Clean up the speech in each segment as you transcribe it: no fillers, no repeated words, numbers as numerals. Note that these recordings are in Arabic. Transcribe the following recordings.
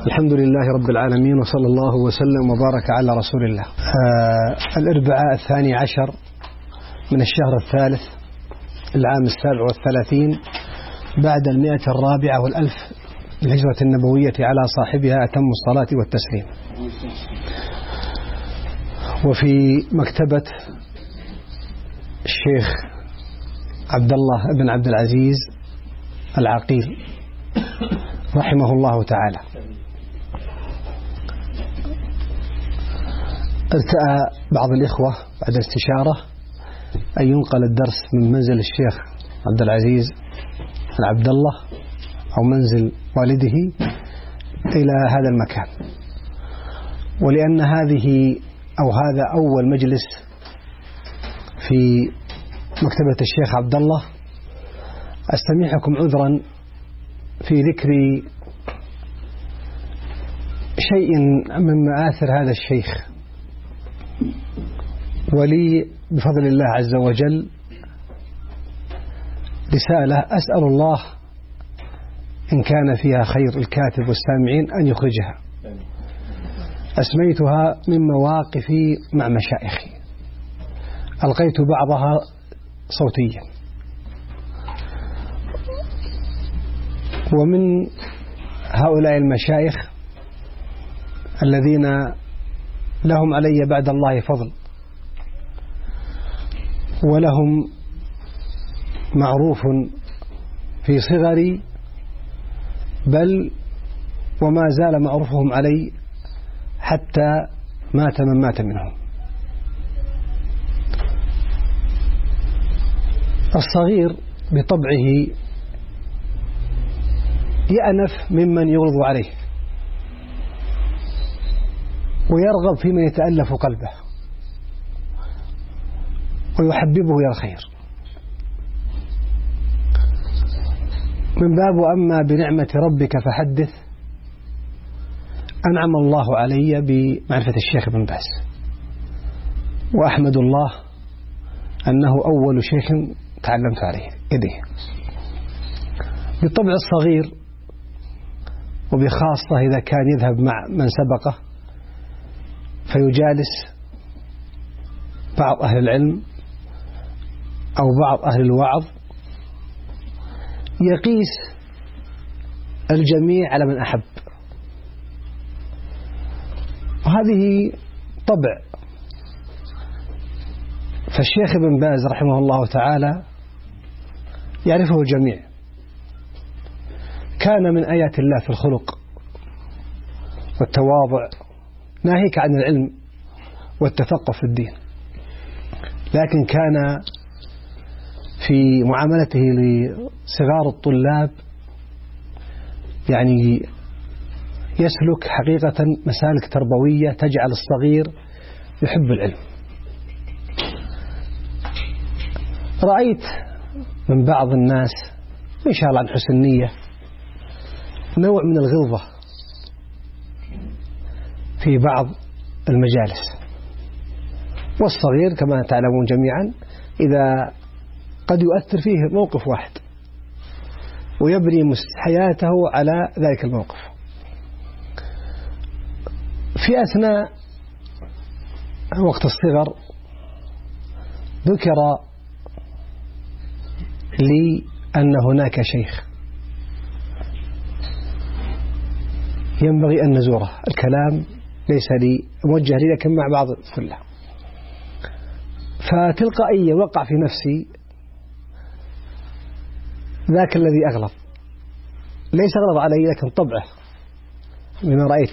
الحمد لله رب العالمين، وصلى الله وسلم وبارك على رسول الله. الأربعاء 12 من الشهر الثالث العام 37 بعد 104 الهجرة النبوية على صاحبها أتم الصلاة والتسليم. وفي مكتبة الشيخ عبد الله بن عبد العزيز العقيل رحمه الله تعالى، ارتأى بعض الإخوة بعد استشارة أن ينقل الدرس من منزل الشيخ عبد العزيز بن عبد الله أو منزل والده إلى هذا المكان، ولأن هذا أول مجلس في مكتبة الشيخ عبد الله، أستميحكم عذرا في ذكر شيء من مآثر هذا الشيخ، ولي بفضل الله عز وجل رسالة أسأل الله إن كان فيها خير الكاتب والسامعين أن يخرجها. أسميتها من مواقفي مع مشايخي، ألقيت بعضها صوتيا. ومن هؤلاء المشايخ الذين لهم علي بعد الله فضل، ولهم معروف في صغري، بل وما زال معروفهم علي حتى مات من مات منهم. الصغير بطبعه يأنف ممن يغلظ عليه، ويرغب في من يتألف قلبه ويحببه إلى الخير، من باب أما بنعمة ربك فحدث. أنعم الله علي بمعرفة الشيخ ابن باز، وأحمد الله أنه أول شيخ تعلمت عليه يديه. بالطبع الصغير، وبخاصة إذا كان يذهب مع من سبقه فيجالس بعض أهل العلم أو بعض أهل الوعظ، يقيس الجميع على من أحب، وهذه طبع. فالشيخ ابن باز رحمه الله تعالى يعرفه الجميع، كان من آيات الله في الخلق والتواضع، ناهيك عن العلم والتفقه في الدين، لكن كان في معاملته لصغار الطلاب يعني يسلك حقيقة مسالك تربوية تجعل الصغير يحب العلم. رأيت من بعض الناس إن شاء الله عن حسن نية نوع من الغلظة في بعض المجالس، والصغير كما تعلمون جميعا إذا قد يؤثر فيه موقف واحد ويبني حياته على ذلك الموقف. في أثناء وقت الصغر ذكر لي أن هناك شيخ ينبغي أن نزوره. الكلام ليس لي موجه لي، لكن مع بعض الفلة، فتلقائيا وقع في نفسي ذاك الذي أغلظ، ليس أغلظ علي لكن طبعه مما رأيت.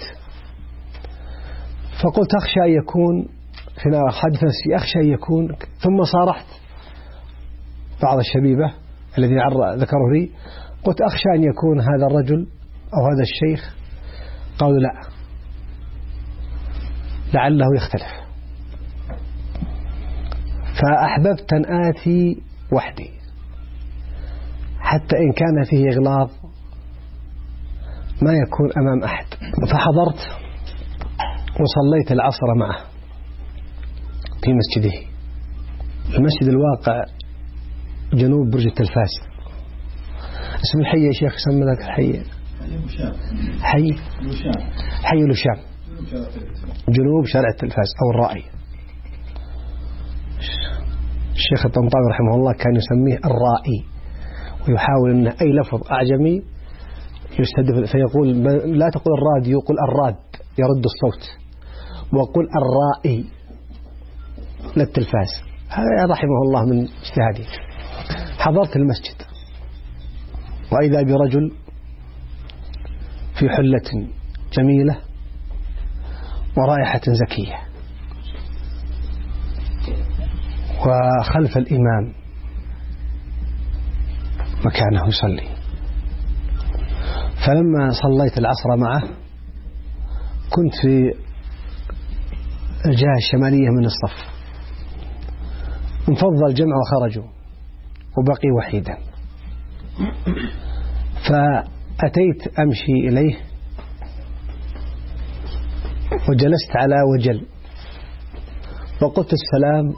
فقلت أخشى أن يكون في حدث نفسي، أخشى أن يكون. ثم صارحت بعض الشبيبة الذين ذكروا لي، قلت أخشى أن يكون هذا الرجل أو هذا الشيخ. قالوا لا، لعله يختلف. فأحببت أن آتي وحدي حتى إن كان فيه إغلاظ ما يكون أمام أحد. فحضرت وصليت العصر معه في مسجده، المسجد الواقع جنوب برج التلفاز. اسم الحي يا شيخ، سمى ذاك الحي حي لشام جنوب شارع التلفاز أو الرائي. الشيخ الطنطاوي رحمه الله كان يسميه الرائي، ويحاول أن أي لفظ أعجمي يستهدف، فيقول لا تقول الراديو، قل الراد يرد الصوت، وقل الرائي للتلفاز. هذا رحمه الله من اجتهاده. حضرت المسجد وإذا برجل في حلة جميلة ورائحة زكية، وخلف الإمام مكانه يصلي. فلما صليت العصر معه كنت في الجهة الشمالية من الصف، انفض الجمع وخرجوا وبقي وحيدا، فأتيت أمشي إليه وجلست على وجل وقلت السلام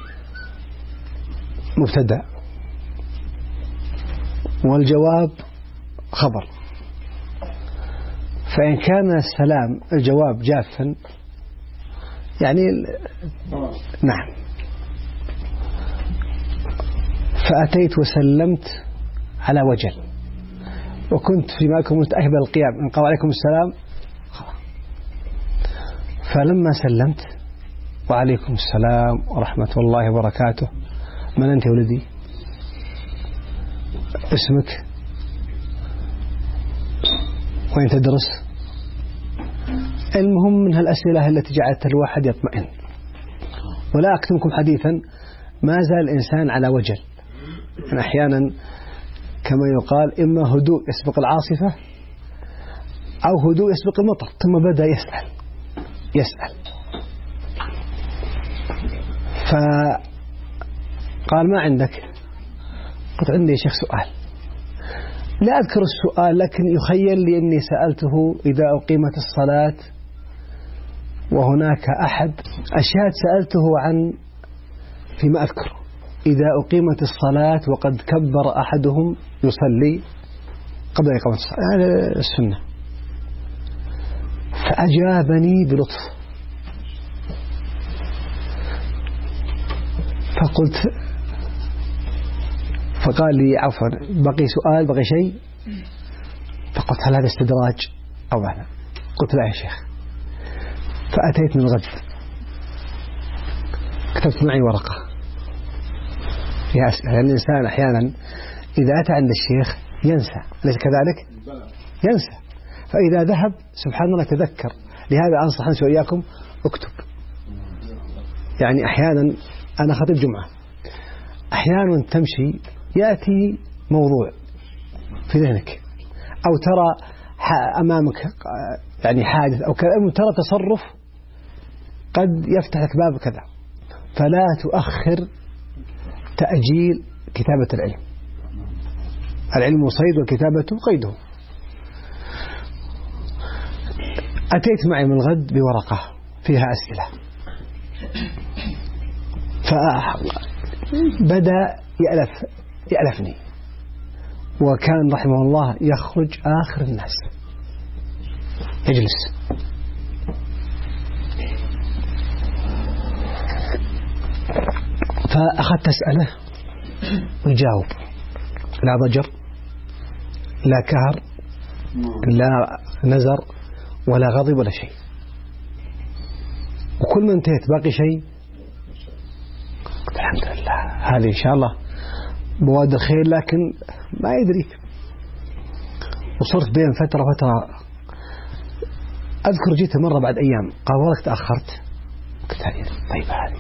مبتدأ والجواب خبر، فإن كان السلام الجواب جافا يعني نعم. فأتيت وسلمت على وجل، وكنت فيما أكون متأهب القيام إن قال عليكم السلام. فلما سلمت وعليكم السلام ورحمة الله وبركاته، من أنت ولدي؟ اسمك؟ وين تدرس؟ المهم من هالأسئلة التي جعلت الواحد يطمئن. ولا أكتمكم حديثا، ما زال الإنسان على وجل. يعني أحيانا كما يقال إما هدوء يسبق العاصفة أو هدوء يسبق المطر، ثم بدأ يسأل. فقال ما عندك؟ قلت عندي يا شيخ سؤال. لا أذكر السؤال، لكن يخيل لي أني سألته إذا أقيمت الصلاة وهناك أحد أشهد سألته عن فيما أذكر إذا أقيمت الصلاة وقد كبر أحدهم يصلي قبل إقامة الصلاة، هذا السنة. فأجابني بلطف، فقال لي عفوا بقي سؤال بقي شيء؟ فقلت هل هذا استدراج أو لا؟ قلت لا يا شيخ. فأتيت من الغد كتبت معي ورقة فيها أسئلة، لأن الإنسان أحيانا إذا أتى عند الشيخ ينسى، أليس كذلك؟ ينسى. فإذا ذهب سبحان الله تذكر. لهذا أنصح أنس وإياكم اكتب. يعني أحيانا أنا خطيب جمعة، أحيانا تمشي يأتي موضوع في ذهنك، أو ترى أمامك يعني حادث أو كذا، ترى تصرف قد يفتح لك باب كذا، فلا تؤخر تأجيل كتابة العلم. العلم صيد والكتابة قيده. أتيت معي من الغد بورقة فيها أسئلة، فبدأ يألفني، وكان رحمه الله يخرج آخر الناس يجلس. فأخذت أسأله ويجاوب، لا ضجر لا كهر لا نزر ولا غضب ولا شيء. وكل ما انتهيت باقي شيء قلت الحمد لله، هذه إن شاء الله بوادر خير، لكن ما يدريك. وصرت بين فترة أذكر جيت مرة بعد أيام قال والله تأخرت، قلت طيب هذه.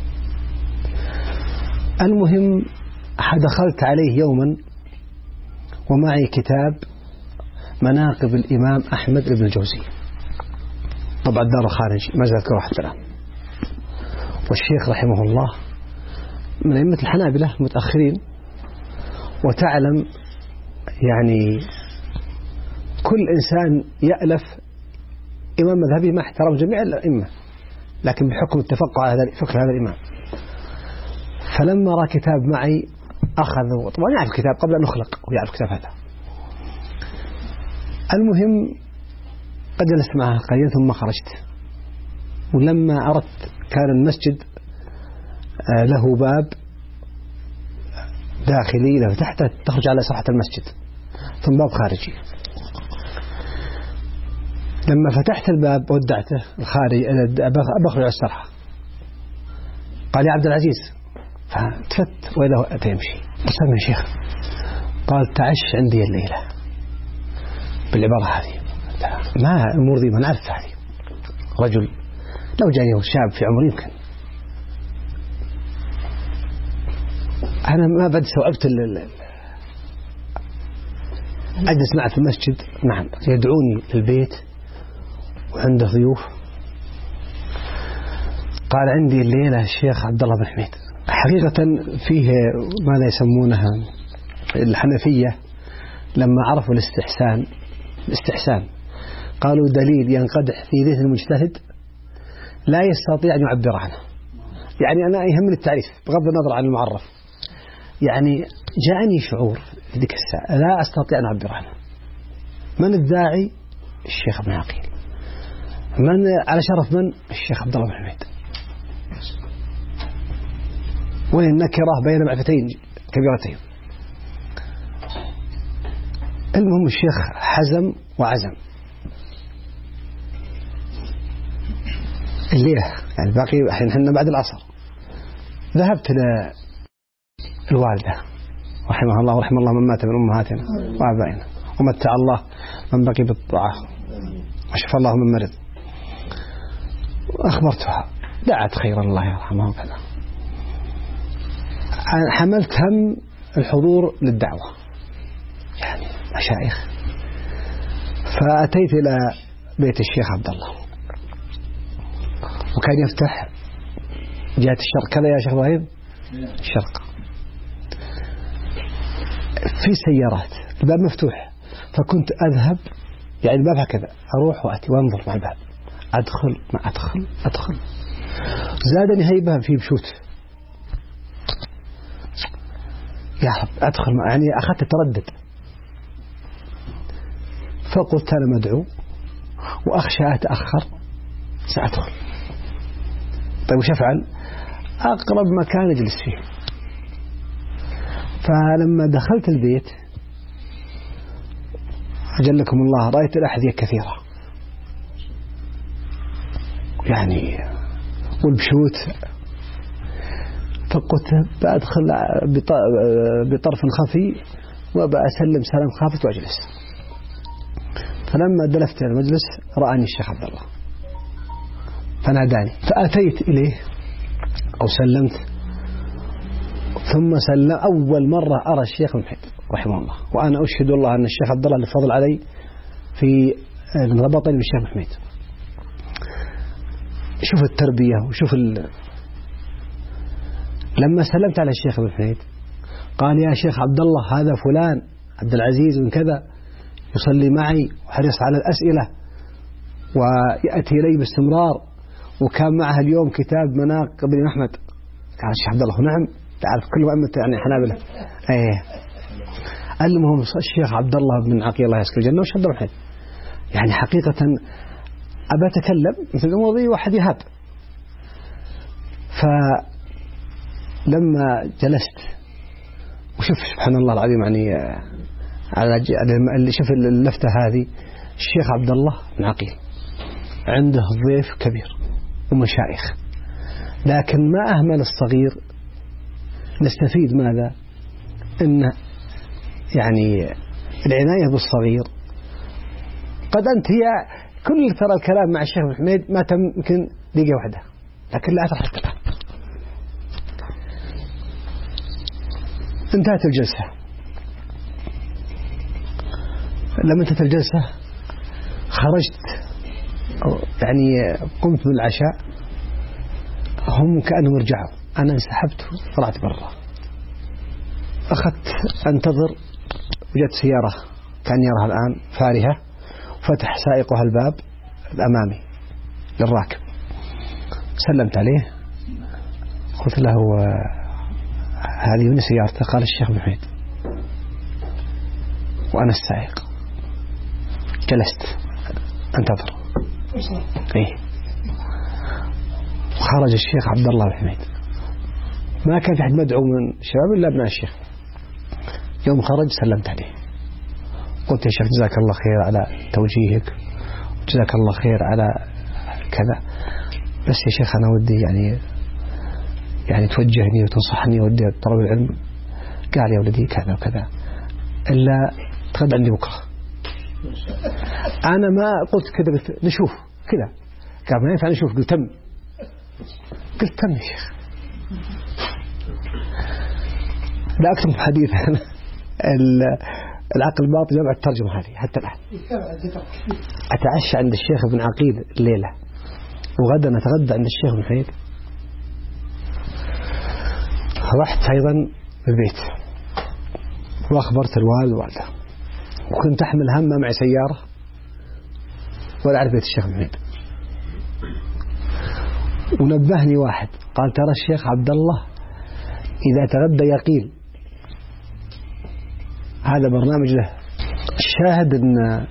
المهم دخلت عليه يوما ومعي كتاب مناقب الإمام أحمد بن الجوزي، طبعا دار الخارجي ما زال أذكره حتى الآن. والشيخ رحمه الله من أئمة الحنابلة متأخرين، وتعلم يعني كل إنسان يألف إمام مذهبي مع احترام جميع الأئمة، لكن بحكم التفقه على فقه هذا الإمام. فلما رأى كتاب معي أخذ، طبعا يعرف الكتاب قبل أن نخلق ويعرف كتاب هذا، المهم قد جلست معها قليلا ثم خرجت. ولما أردت كان المسجد له باب داخلي له تحت تخرج على ساحة المسجد ثم باب خارجي. لما فتحت الباب ودعته الخارج بخرج على السرحة قال يا عبد العزيز، فتفت وإذا تمشي قسم يا شيخ، قال تعش عندي الليلة بالعبارة هذه. ما الأمور ذي ما نعرف هذه. رجل لو جاني شاب في عمري يمكن أنا ما بدي استوعبت أجلس معه في المسجد. نعم يدعوني للبيت وعنده ضيوف. قال عندي الليلة الشيخ عبد الله بن حميد. حقيقة فيه ماذا يسمونها الحنفية لما عرفوا الاستحسان قالوا دليل ينقدح في ذهن المجتهد لا يستطيع أن يعبر عنه. يعني أنا يهمني التعريف بغض النظر عن المعرف. يعني جاءني شعور في ذيك الساعة لا أستطيع أن أعبر عنه. من الداعي؟ الشيخ ابن عقيل. من على شرف من؟ الشيخ عبد الله بن حميد. وين النكرة بين معرفتين كبيرتين. المهم الشيخ حزم وعزم الليلة، يعني باقي احنا بعد العصر. ذهبت للوالدة رحمها الله ورحم الله من مات من أمهاتنا وآبائنا، ومتع الله من بقي بالطاعة وشفى الله من مرض. أخبرتها دعت خيرا الله يرحمها وكذا. حملت هم الحضور للدعوة يعني مشايخ. فأتيت إلى بيت الشيخ عبد الله وكان يفتح جهة الشرق كذا يا شيخ إبراهيم، الشرق في سيارات الباب مفتوح. فكنت أذهب يعني الباب هكذا أروح وأتي وأنظر مع الباب، أدخل ما أدخل زادني هيبة في بشوت. يا رب أدخل يعني أخذت تردد. فقلت أنا مدعو وأخشى أتأخر سأدخل. طيب وش أفعل؟ أقرب مكان أجلس فيه. فلما دخلت البيت أجلكم الله رأيت الأحذية كثيرة يعني والبشوت. فقلت بأدخل بطرف خفي وبأسلم سلام خافت وأجلس. فلما دلفت إلى المجلس رآني الشيخ عبد الله فناداني فأتيت إليه أو سلمت. ثم سلم أول مرة أرى الشيخ بن حميد رحمه الله، وأنا أشهد الله أن الشيخ عبد الله الفضل علي في ربطني بالشيخ بن حميد. شوف التربية وشوف لما سلمت على الشيخ بن حميد قال يا شيخ عبد الله هذا فلان عبد العزيز من كذا يصلي معي وحرص على الأسئلة ويأتي إلي باستمرار، وكان معها اليوم كتاب مناقب ابن أحمد. قال الشيخ عبد الله نعم تعرف كل أمة يعني حنابلة. ايه المهم الشيخ عبد الله بن عقيل الله يسكن الجنة وش عبد الله يعني حقيقة أبى أتكلم مثل الأمور ذي واحد يهاب. فلما جلست وشوف سبحان الله العظيم يعني على اللي شوف اللفتة هذه الشيخ عبد الله بن عقيل عنده ضيف كبير ومشايخ، لكن ما أهمل الصغير. نستفيد ماذا؟ إن يعني العناية بالصغير. قد أنت هي كل ترى الكلام مع الشيخ بن حميد ما تم يمكن دقيقة واحدة، لكن لا أثر حتى الآن. انتهت الجلسة. لما انتهت الجلسة خرجت يعني قمت من العشاء، هم كأنهم رجعوا، أنا انسحبت طلعت برا. أخذت أنتظر، وجدت سيارة كان يراها الآن فارهة، فتح سائقها الباب الأمامي للراكب. سلمت عليه قلت له هذه من سيارته؟ قال الشيخ بن حميد وأنا السائق. جلست انتظر. إيه. خرج الشيخ عبد الله الحميد، ما كان في أحد مدعو من الشباب إلا ابن الشيخ. يوم خرج سلمت عليه، قلت يا شيخ جزاك الله خير على توجيهك، جزاك الله خير على كذا، بس يا شيخ أنا ودي يعني توجهني وتنصحني ودي طلب العلم. قال يا ولدي كذا وكذا، إلا تغدى عندي بكرة. أنا ما قلت كذا، قلت نشوف كذا. قال ما ينفع نشوف، قلت تم. قلت تم يا شيخ. لا أكتب حديث العقل الباطن جمع الترجمة هذه حتى الآن. أتعشى عند الشيخ ابن عقيل الليلة، وغدا نتغدى عند الشيخ ابن حميد. رحت أيضا البيت وأخبرت الوالد والده، وكنت أحمل هم ما معي سيارة ولا أعرف بيت الشيخ ابن حميد. ونبهني واحد قال ترى الشيخ عبد الله إذا تغدى يقيل، هذا برنامج له. الشاهد أن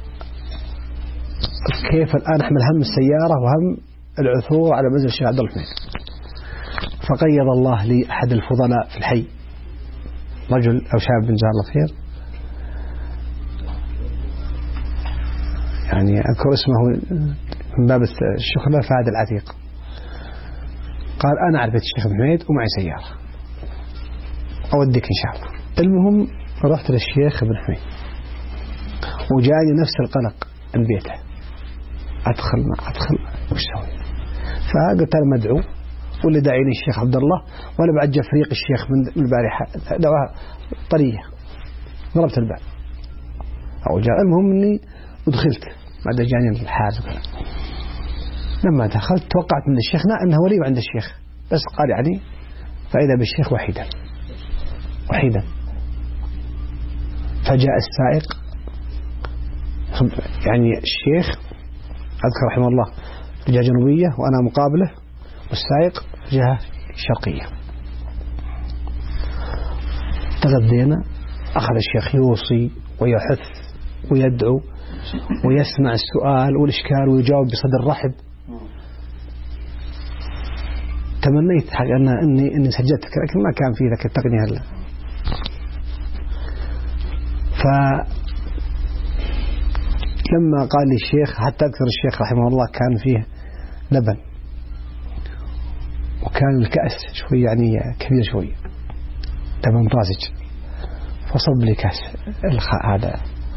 كيف الآن أحمل هم السيارة وهم العثور على منزل الشيخ عبد الله الحميد. فقيض الله لي أحد الفضلاء في الحي، رجل أو شاب جزاه الله خير، يعني أذكر اسمه من باب الشخلة، فهد العتيق. قال أنا أعرف الشيخ ابن حميد ومعي سيارة، أوديك إن شاء الله. المهم رحت للشيخ ابن حميد، وجاني نفس القلق البيته، أدخل ما أدخل وش سوي. فقلت أنا مدعو، واللي داعيني الشيخ عبد الله، وأنا بعد جاء فريق الشيخ من البارحة دعوة طرية، ضربت الباب أو جاء. المهم إني ودخلت بعد جاني الحارس. لما دخلت توقعت من الشيخ أنه ولي عند الشيخ، بس قال يعني فإذا بالشيخ وحيدا. فجاء السائق، يعني الشيخ أذكر رحمه الله جهة جنوبية وأنا مقابله، والسائق جهة شرقية. تغدينا، أخذ الشيخ يوصي ويحث ويدعو ويسمع السؤال والإشكال ويجاوب بصدر رحب. تمنيت أني سجلت، لكن ما كان في ذاك التقنية هلا. فلما قال لي الشيخ، حتى أذكر الشيخ رحمه الله كان فيه لبن، وكان الكأس شوي يعني كبير شوي، لبن طازج، فصب لي كأس هذا.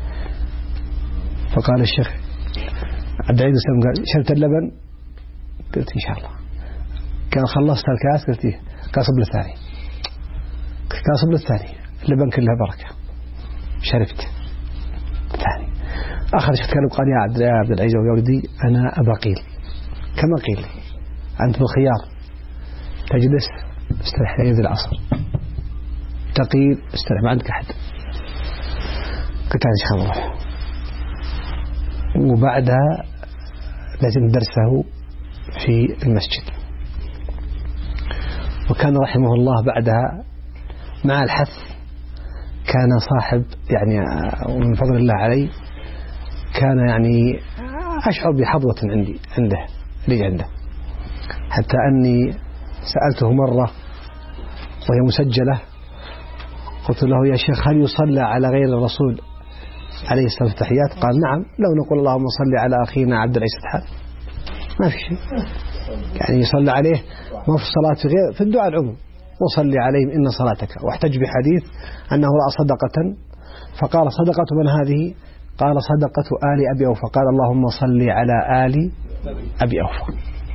فقال الشيخ عبد العزيز قال شربت اللبن؟ قلت إن شاء الله. قال خلصت الكأس؟ قلت إيه. قال صب للثاني. قال صب للثاني، اللبن كله بركة. شربت ثاني. آخر شيء تكلم قال يا عبد العزيز يا ولدي أنا أبا قيل كما قيل، أنت بالخيار، تجلس استريح لين العصر، تقيل استريح، ما عندك أحد. قلت هذا شيخ الله. وبعدها لازم درسه في المسجد. وكان رحمه الله بعدها مع الحث كان صاحب يعني، ومن فضل الله علي كان يعني أشعر بحظوة عنده، حتى أني سألته مرة وهي مسجلة، قلت له يا شيخ هل يصلى على غير الرسول عليه الصلاة والسلام؟ قال نعم، لو نقول اللهم صل على أخينا عبد العزيز الحال ما في شيء، يعني يصلى عليه ما في الصلاة غير في الدعاء العموم، وصلي عليهم إن صلاتك. واحتج بحديث أنه رأى صدقة فقال صدقة من هذه؟ قال صدقة آل أبي أوفى. قال اللهم صل على آل أبي أوفى.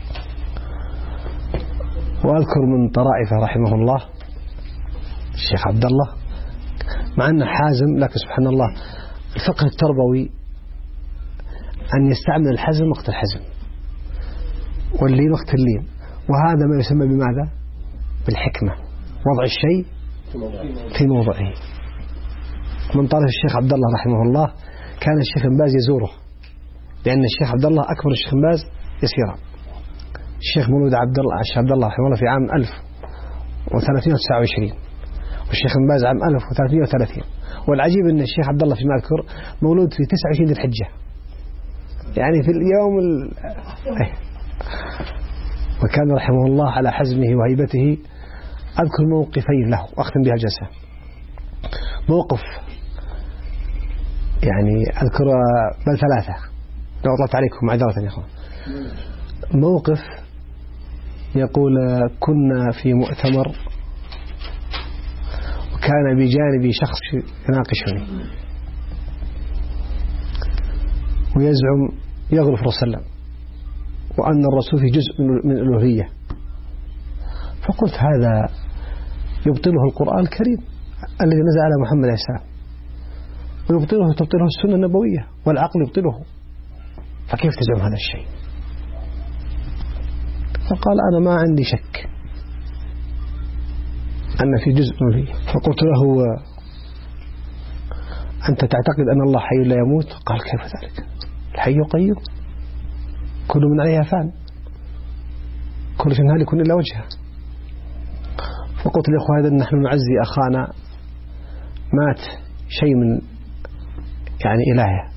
وأذكر من طرائفه رحمه الله الشيخ عبد الله، مع أنه حازم، لكن سبحان الله الفقه التربوي أن يستعمل الحزم وقت الحزم واللين وقت اللين، وهذا ما يسمى بماذا؟ بالحكمة، وضع الشيء في موضعه. من طرف الشيخ عبد الله رحمه الله كان الشيخ بن باز يزوره، لأن الشيخ عبد الله أكبر الشيخ بن باز يسيرا. الشيخ مولود عبد الله رحمه الله في عام 1329، والشيخ بن باز عام 1330. والعجيب أن الشيخ عبد الله فيما أذكر مولود في 29 ذي الحجة، يعني في اليوم وكان رحمه الله على حزمه وهيبته. أذكر موقفين له وأختم بها الجلسة. موقف يعني أذكر بل ثلاثة لو أطلت عليكم معذرة يا أخوان. موقف يقول كنا في مؤتمر وكان بجانبي شخص يناقشني ويزعم يغلو في الرسول صلى الله عليه وسلم وأن الرسول في جزء من الألوهية. فقلت هذا يبطله القرآن الكريم الذي نزل على محمد عليه السلام، تبطله السنة النبوية، والعقل يبطله، فكيف تزعم هذا الشيء؟ فقال أنا ما عندي شك أن في جزء من الألوهية. فقلت له أنت تعتقد أن الله حي لا يموت؟ قال كيف ذلك؟ الحي قيوم، كل من عليها فان، كل شيء هالك إلا وجهه. فقلت لأخوة هذا نحن نعزي أخانا مات شيء من يعني إلهه.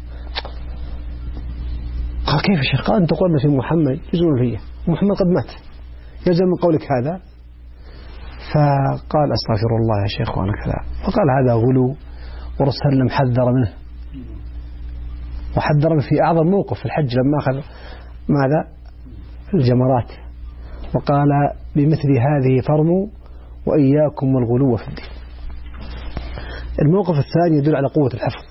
قال كيف يا شيخ؟ أنت قلنا في محمد جزء الألوهية ومحمد قد مات، يلزم من قولك هذا؟ فقال أستغفر الله يا شيخ وأنا كذا. فقال هذا غلو، ورسول الله حذر منه، وحذر منه في أعظم موقف في الحج لما أخذ ماذا؟ الجمرات، وقال بمثل هذه فرموا وإياكم والغلو في الدين. الموقف الثاني يدل على قوة الحفظ.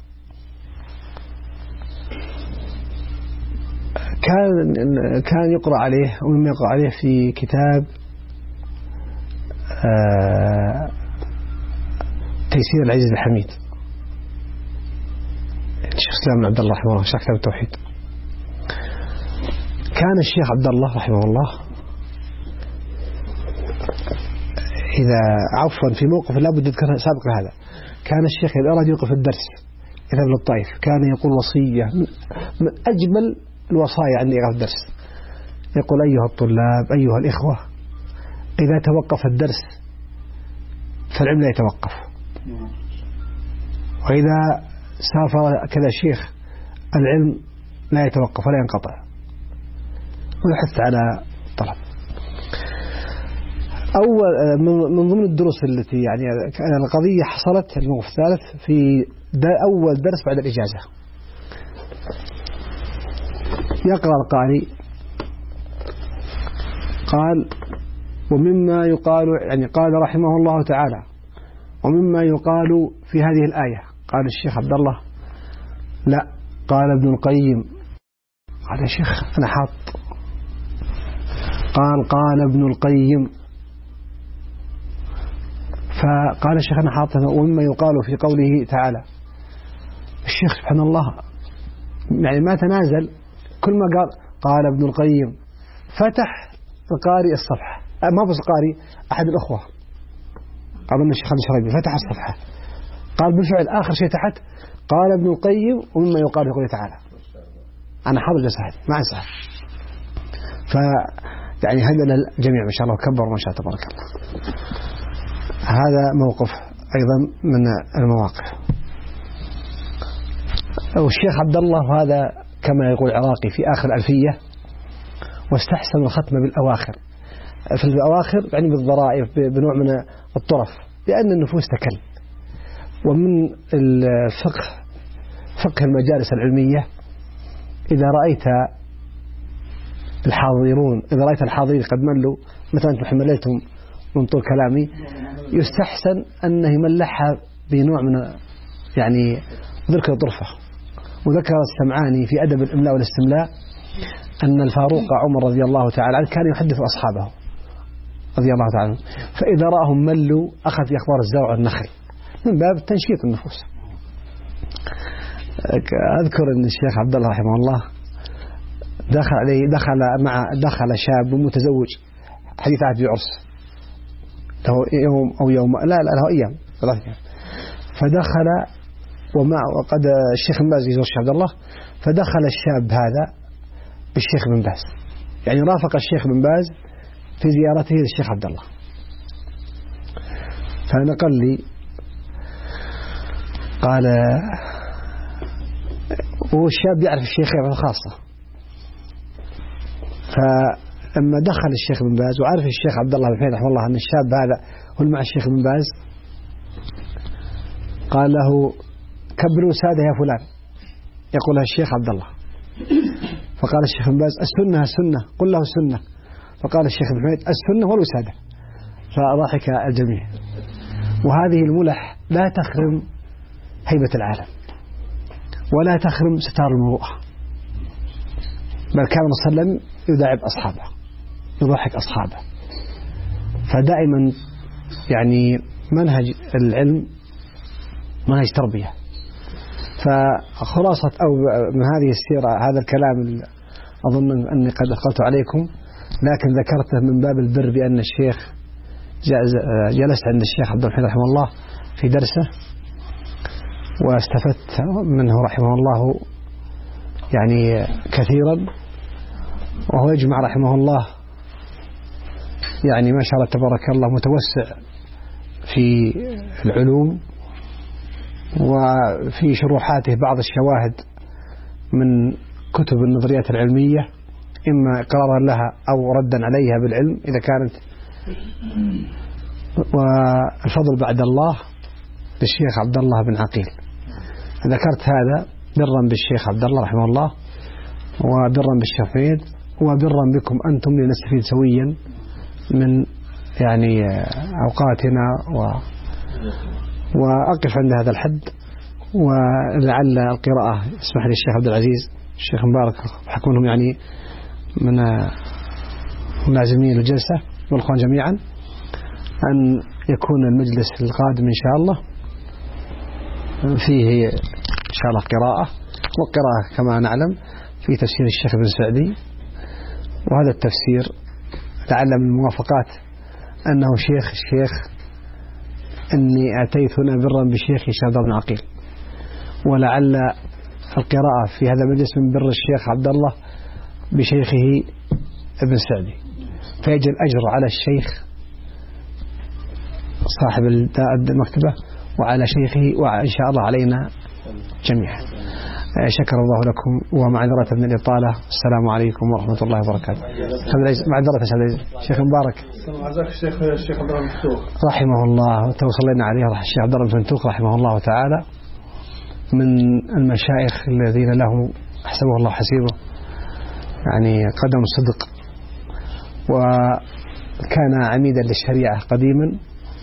كان يقرأ عليه ومما يقرأ عليه في كتاب تيسير العزيز الحميد الشيخ سلام بن عبد الله رحمه الله، شيخ كتاب التوحيد. كان الشيخ عبد الله رحمه الله إذا عفوا في موقف لا بد أذكر سابق هذا، كان الشيخ إذا أراد يوقف الدرس يذهب للطائف كان يقول وصية من أجمل الوصايا عند إيقاف الدرس، يقول أيها الطلاب أيها الإخوة إذا توقف الدرس فالعلم لا يتوقف، وإذا سافر كذا شيخ العلم لا يتوقف ولا ينقطع، ويحث على الطلب. أول من ضمن الدروس التي يعني القضية حصلت الموقف الثالث في أول درس بعد الإجازة. يقرأ القارئ قال ومما يقال يعني قال رحمه الله تعالى ومما يقال في هذه الآية. قال الشيخ عبد الله لا، قال ابن القيم. قال يا شيخ أنا حاط. قال ابن القيم. فقال الشيخ أنا حاط ومما يقال في قوله تعالى. الشيخ سبحان الله يعني ما تنازل، كل ما قال ابن القيم فتح القارئ الصفحة، ما بس القارئ أحد الأخوة أظن الشيخ خالد الشريبي فتح الصفحة قال بالفعل آخر شيء تحت قال ابن القيم ومما يقال في قوله تعالى. أنا حاضر الجلسة هذه ما أنساها. يعني هذا للجميع ما شاء الله وكبر ما شاء تبارك الله. هذا موقف أيضا من المواقف. والشيخ عبد الله هذا كما يقول العراقي في آخر الألفية واستحسن الختم بالأواخر. في الأواخر يعني بالضرائف بنوع من الطرف لأن النفوس تكل. ومن الفقه فقه المجالس العلمية إذا رأيت الحاضرين قد ملوا مثلا أنتم حملتهم من طول كلامي يستحسن أنه يملحها بنوع من يعني ذكر طرفة. وذكر السمعاني في أدب الإملاء والاستملاء أن الفاروق عمر رضي الله تعالى عنه كان يحدث أصحابه رضي الله تعالى عنه، فإذا رأهم ملوا أخذ أخبار الزرع والنخل من باب تنشيط النفوس. أذكر أن الشيخ عبد الله رحمه الله دخل شاب متزوج حديث عهد بعرس له يوم أو يوم لا له أيام فدخل وقد الشيخ بن باز يزور الشيخ عبد الله، فدخل الشاب هذا بالشيخ بن باز يعني رافق الشيخ بن باز في زيارته للشيخ عبد الله. فنقل لي قال والشاب يعرف الشيخ خاصة. فلما دخل الشيخ بن باز وعرف الشيخ عبد الله بن حميد رحمه الله أن الشاب هذا هو مع الشيخ بن باز، قال له كبروا سادة يا فلان، يقولها الشيخ عبد الله. فقال الشيخ بن باز السنة السنة، قل له السنة. فقال الشيخ بن حميد السنة والوسادة. فضحك الجميع. وهذه الملح لا تخرم هيبة العالم ولا تخرم ستار المروءة، بل كان صلى الله عليه وسلم يداعب أصحابه، يضحك أصحابه. فدائما يعني منهج العلم منهج تربية. فخلاصة أو من هذه السيرة هذا الكلام أظن أني قد أثقلت عليكم، لكن ذكرته من باب البر بأن الشيخ جلست عند الشيخ عبد الحميد رحمه الله في درسه واستفدت منه رحمه الله يعني كثيرا. وهو يجمع رحمه الله يعني ما شاء الله تبارك الله متوسع في العلوم، وفي شروحاته بعض الشواهد من كتب النظريات العلمية إما إقرارا لها أو ردا عليها بالعلم إذا كانت. والفضل بعد الله بالشيخ عبد الله بن عقيل. ذكرت هذا برا بالشيخ عبد الله رحمه الله وبرا بالشيخ حميد وبرا بكم أنتم لنستفيد سويا من يعني أوقاتنا. وأقف عند هذا الحد، ولعل القراءة اسمح لي الشيخ عبد العزيز الشيخ مبارك حكونهم يعني من ملازمين الجلسة والأخوان جميعا أن يكون المجلس القادم إن شاء الله فيه إن شاء الله قراءة، وقراءة كما نعلم في تفسير الشيخ بن سعدي. وهذا التفسير لعل من الموافقات أنه الشيخ أني أتيت هنا برا بشيخي الشيخ عبد الله بن عقيل، ولعل القراءة في هذا المجلس من بر الشيخ عبد الله بشيخه ابن سعدي، فيجي الأجر على الشيخ صاحب المكتبة وعلى شيخه وإن شاء الله علينا جميعا. شكر الله لكم ومعذرة من الإطالة. السلام عليكم ورحمة الله وبركاته. معذرة الشيخ مبارك الشيخ عبد الله بن فتوح رحمه الله توصلنا عليه الشيخ عبد الله بن فتوح رحمه الله تعالى من المشايخ الذين لهم حسبه الله حسيبه يعني قدم صدق، وكان عميدا للشريعة قديما،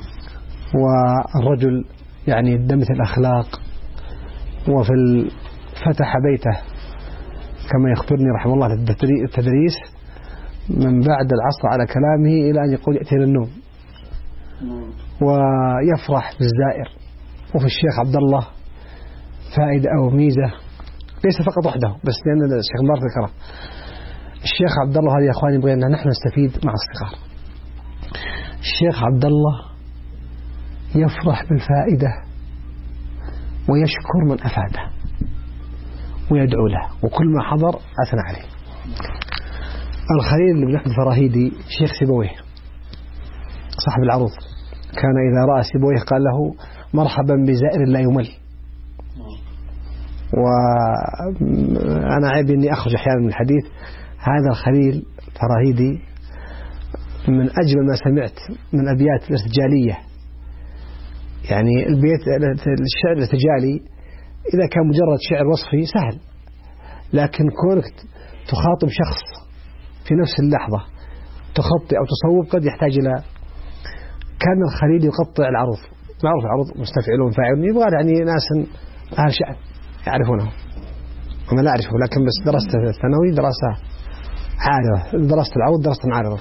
والرجل يعني دمث الأخلاق، وفي فتح بيته كما يخبرني رحمه الله التدريس من بعد العصر على كلامه إلى أن يقول يأتي النوم، ويفرح بالزائر. وفي الشيخ عبد الله فائدة أو ميزة ليس فقط وحده بس، لأن الشيخ مبارك ذكره. الشيخ عبد الله هذه يا أخواني يبغى أن نحن نستفيد مع الصغار. الشيخ عبد الله يفرح بالفائدة ويشكر من أفاده ويدعو له، وكل ما حضر أثنى عليه. الخليل بن أحمد الفراهيدي شيخ سيبويه صاحب العروض كان إذا رأى سيبويه قال له مرحبا بزائر لا يمل. وأنا عيب أني أخرج أحيانا من الحديث. هذا الخليل الفراهيدي من أجمل ما سمعت من أبيات الارتجالية. يعني الشعر الارتجالي إذا كان مجرد شعر وصفي سهل، لكن كونك تخاطب شخص في نفس اللحظة تخطي أو تصوب قد يحتاج إلى. كان الخليل يقطع العروض، معروف العروض مستفعلون فاعلون، يبغى يعني ناس أهل شأن يعرفونه. أنا لا أعرفه لكن بس درست في الثانوي دراسة عارضة، درست العروض دراسة عارضة.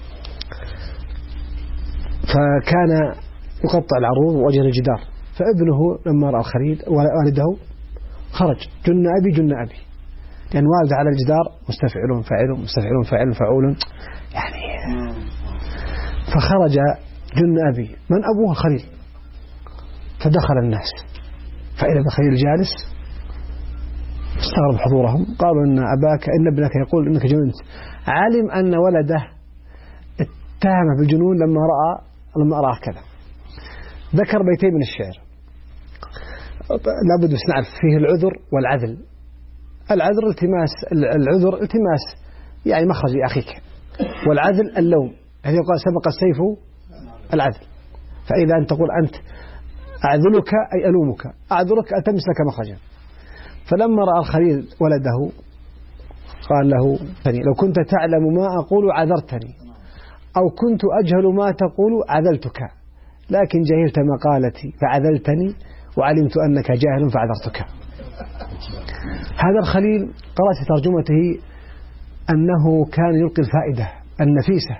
فكان يقطع العروض ووجه الجدار. فابنه لما رأى الخليل والده خرج جن أبي جن أبي، لأن والده على الجدار مستفعلون فاعلون مستفعلون فاعلون فاعول يعني. فخرج جن أبي من أبوه الخليل، فدخل الناس فإذا الخليل جالس استغرب حضورهم. قالوا إن أباك إن ابنك يقول إنك جننت. علم أن ولده اتهم بالجنون لما رأى كذا. ذكر بيتين من الشعر. لابد بس نعرف فيه العذر والعدل. العذر التماس يعني مخرج لأخيك، والعدل اللوم، يعني يقال سبق السيف العدل. فإذا أنت تقول أنت أعذلك أي ألومك، أعذرك أتمس لك مخرجا. فلما رأى الخليل ولده قال له لو كنت تعلم ما أقول عذرتني، أو كنت أجهل ما تقول عذلتك، لكن جهلت مقالتي فعذلتني، وعلمت أنك جاهل فعذرتك. هذا الخليل قرأت في ترجمته أنه كان يلقي الفائدة النفيسة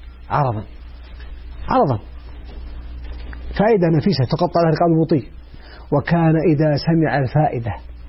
عرضا فائدة نفيسة تقطع لها رقاب المطيع. وكان إذا سمع الفائدة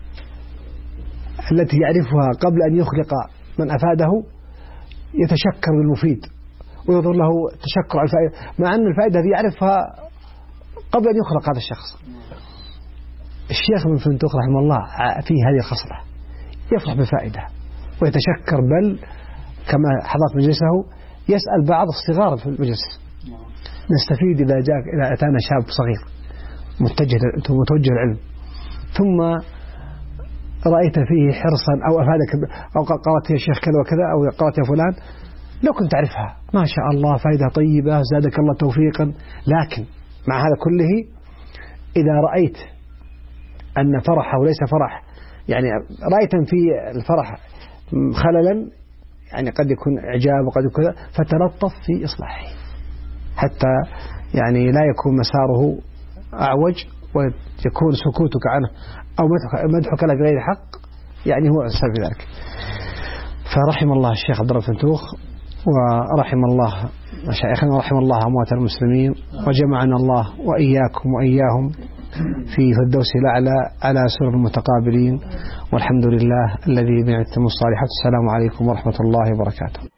التي يعرفها قبل أن يخلق من أفاده يتشكر بالمفيد ويظهر له تشكر على الفائدة، مع أن الفائدة هذه يعرفها قبل أن يخلق هذا الشخص. الشيخ ابن فنتوخ رحمه الله فيه هذه الخصلة، يفرح بالفائدة ويتشكر، بل كما حضرت مجلسه يسأل بعض الصغار في المجلس. نستفيد إذا أتانا شاب صغير متوجه العلم ثم رأيت فيه حرصا أو أفادك أو قرأت يا شيخ كذا وكذا أو قرأت يا فلان، لو كنت تعرفها ما شاء الله فائدة طيبة زادك الله توفيقا. لكن مع هذا كله إذا رأيت أن فرحه ليس فرح، يعني رأيت في الفرح خللا، يعني قد يكون إعجاب وقد يكون كذا، فتلطف في إصلاحه حتى يعني لا يكون مساره أعوج ويكون سكوتك عنه أو مدحك له بغير حق يعني هو السبب في ذلك. فرحم الله الشيخ عبد الله فنتوخ، ورحم الله مشايخنا، ورحم الله أموات المسلمين، وجمعنا الله وإياكم وإياهم في الفردوس الأعلى على سرر المتقابلين، والحمد لله الذي بنعمته الصالحات. السلام عليكم ورحمة الله وبركاته.